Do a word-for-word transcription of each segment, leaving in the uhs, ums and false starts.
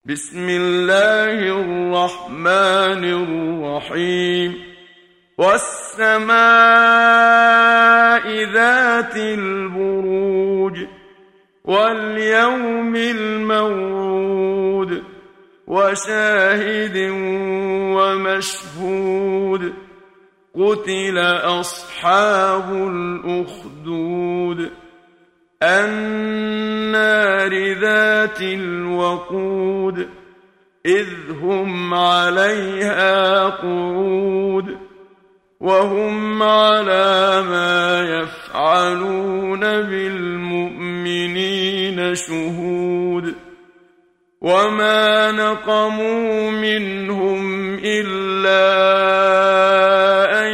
بسم الله الرحمن الرحيم والسماء ذات البروج واليوم الموعود وشاهد ومشهود قتل أصحاب الأخدود النار ذات الوقود إذ هم عليها قعود وهم على ما يفعلون بالمؤمنين شهود وما نقموا منهم إلا أن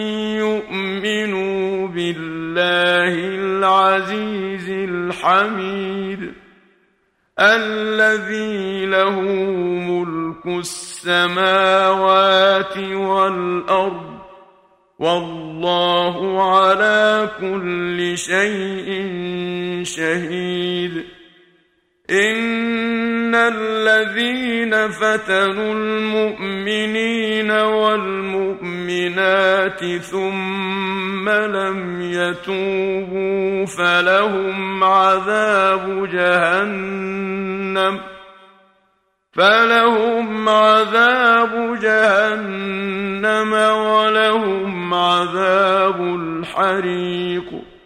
يؤمنوا بالله العزيز الحميد الذي له ملك السماوات والأرض والله على كل شيء شهيد إن الذين فتنوا المؤمنين والمؤمنات ثم لم يتوبوا فلهم عذاب جهنم فلهم عذاب جهنم ولهم عذاب الحريق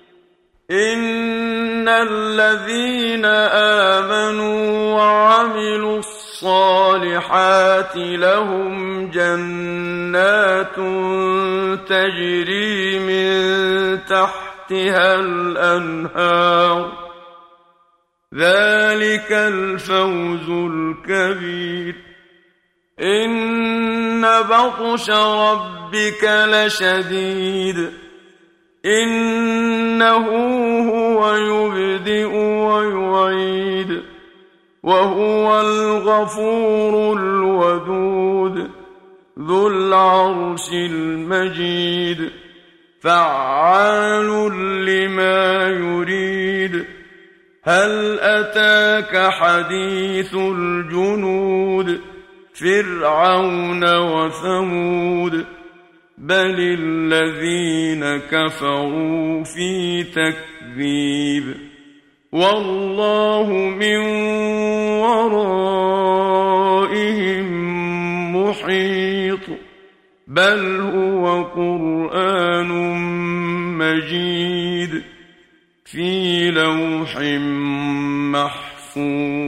إن الذين آمنوا وعملوا الصالحات لهم جنات تجري من تحتها الأنهار ذلك الفوز الكبير إن بطش ربك لشديد إنه هو يبدئ ويعيد وهو الغفور الودود ذو العرش المجيد فعال لما يريد هل أتاك حديث الجنود فرعون وثمود بل الذين كفروا في تكذيب والله من ورائهم محيط بل هو قرآن مجيد في لوح محفوظ